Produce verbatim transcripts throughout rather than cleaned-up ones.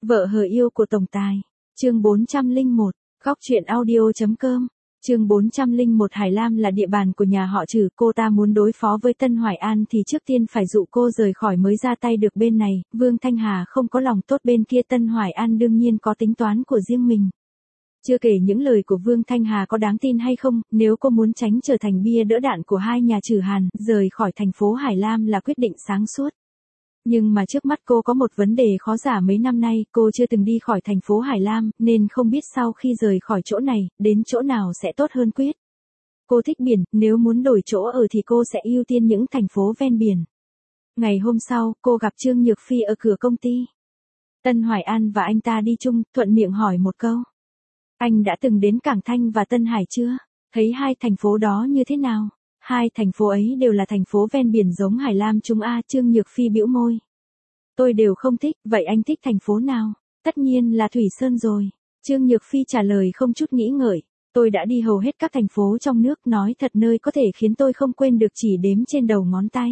Vợ hờ yêu của tổng tài. Chương bốn trăm lẻ một. Góc truyện audio.com. Chương bốn trăm lẻ một. Hải Lam là địa bàn của nhà họ Trử, cô ta muốn đối phó với Tân Hoài An thì trước tiên phải dụ cô rời khỏi mới ra tay được. Bên này, Vương Thanh Hà không có lòng tốt, bên kia Tân Hoài An đương nhiên có tính toán của riêng mình. Chưa kể những lời của Vương Thanh Hà có đáng tin hay không, nếu cô muốn tránh trở thành bia đỡ đạn của hai nhà Trử Hàn, rời khỏi thành phố Hải Lam là quyết định sáng suốt. Nhưng mà trước mắt cô có một vấn đề khó giải, mấy năm nay cô chưa từng đi khỏi thành phố Hải Lam, nên không biết sau khi rời khỏi chỗ này, đến chỗ nào sẽ tốt hơn quyết. Cô thích biển, nếu muốn đổi chỗ ở thì cô sẽ ưu tiên những thành phố ven biển. Ngày hôm sau, cô gặp Trương Nhược Phi ở cửa công ty. Tân Hoài An và anh ta đi chung, thuận miệng hỏi một câu. Anh đã từng đến Cảng Thanh và Tân Hải chưa? Thấy hai thành phố đó như thế nào? Hai thành phố ấy đều là thành phố ven biển giống Hải Lam chúng a. Trương Nhược Phi bĩu môi. Tôi đều không thích, vậy anh thích thành phố nào? Tất nhiên là Thủy Sơn rồi. Trương Nhược Phi trả lời không chút nghĩ ngợi. Tôi đã đi hầu hết các thành phố trong nước, nói thật nơi có thể khiến tôi không quên được chỉ đếm trên đầu ngón tay.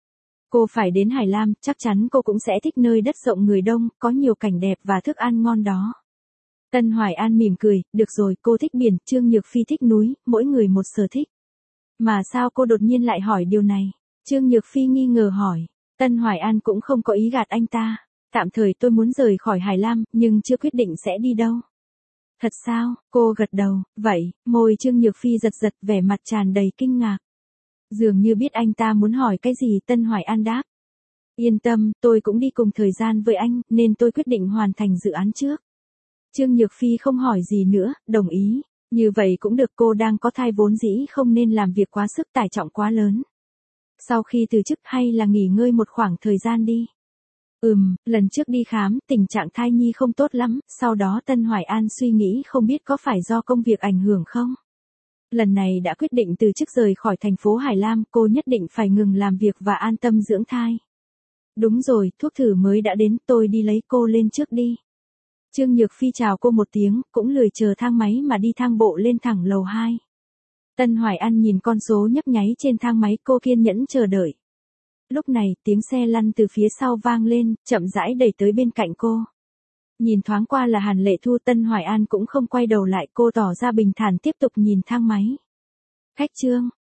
Cô phải đến Hải Lam, chắc chắn cô cũng sẽ thích nơi đất rộng người đông, có nhiều cảnh đẹp và thức ăn ngon đó. Tân Hoài An mỉm cười, được rồi, cô thích biển, Trương Nhược Phi thích núi, mỗi người một sở thích. Mà sao cô đột nhiên lại hỏi điều này? Trương Nhược Phi nghi ngờ hỏi. Tân Hoài An cũng không có ý gạt anh ta. Tạm thời tôi muốn rời khỏi Hải Lam, nhưng chưa quyết định sẽ đi đâu. Thật sao? Cô gật đầu. Vậy, môi Trương Nhược Phi giật giật, vẻ mặt tràn đầy kinh ngạc. Dường như biết anh ta muốn hỏi cái gì. Tân Hoài An đáp. Yên tâm, tôi cũng đi cùng thời gian với anh, nên tôi quyết định hoàn thành dự án trước. Trương Nhược Phi không hỏi gì nữa, đồng ý. Như vậy cũng được, cô đang có thai vốn dĩ không nên làm việc quá sức, tải trọng quá lớn. Sau khi từ chức hay là nghỉ ngơi một khoảng thời gian đi. Ừm, lần trước đi khám, tình trạng thai nhi không tốt lắm, sau đó Tân Hoài An suy nghĩ không biết có phải do công việc ảnh hưởng không. Lần này đã quyết định từ chức rời khỏi thành phố Hải Lam, cô nhất định phải ngừng làm việc và an tâm dưỡng thai. Đúng rồi, thuốc thử mới đã đến, tôi đi lấy, cô lên trước đi. Trương Nhược Phi chào cô một tiếng, cũng lười chờ thang máy mà đi thang bộ lên thẳng lầu hai. Tân Hoài An nhìn con số nhấp nháy trên thang máy, cô kiên nhẫn chờ đợi. Lúc này, tiếng xe lăn từ phía sau vang lên, chậm rãi đẩy tới bên cạnh cô. Nhìn thoáng qua là Hàn Lệ Thu. Tân Hoài An cũng không quay đầu lại, cô tỏ ra bình thản tiếp tục nhìn thang máy. Khách Trương,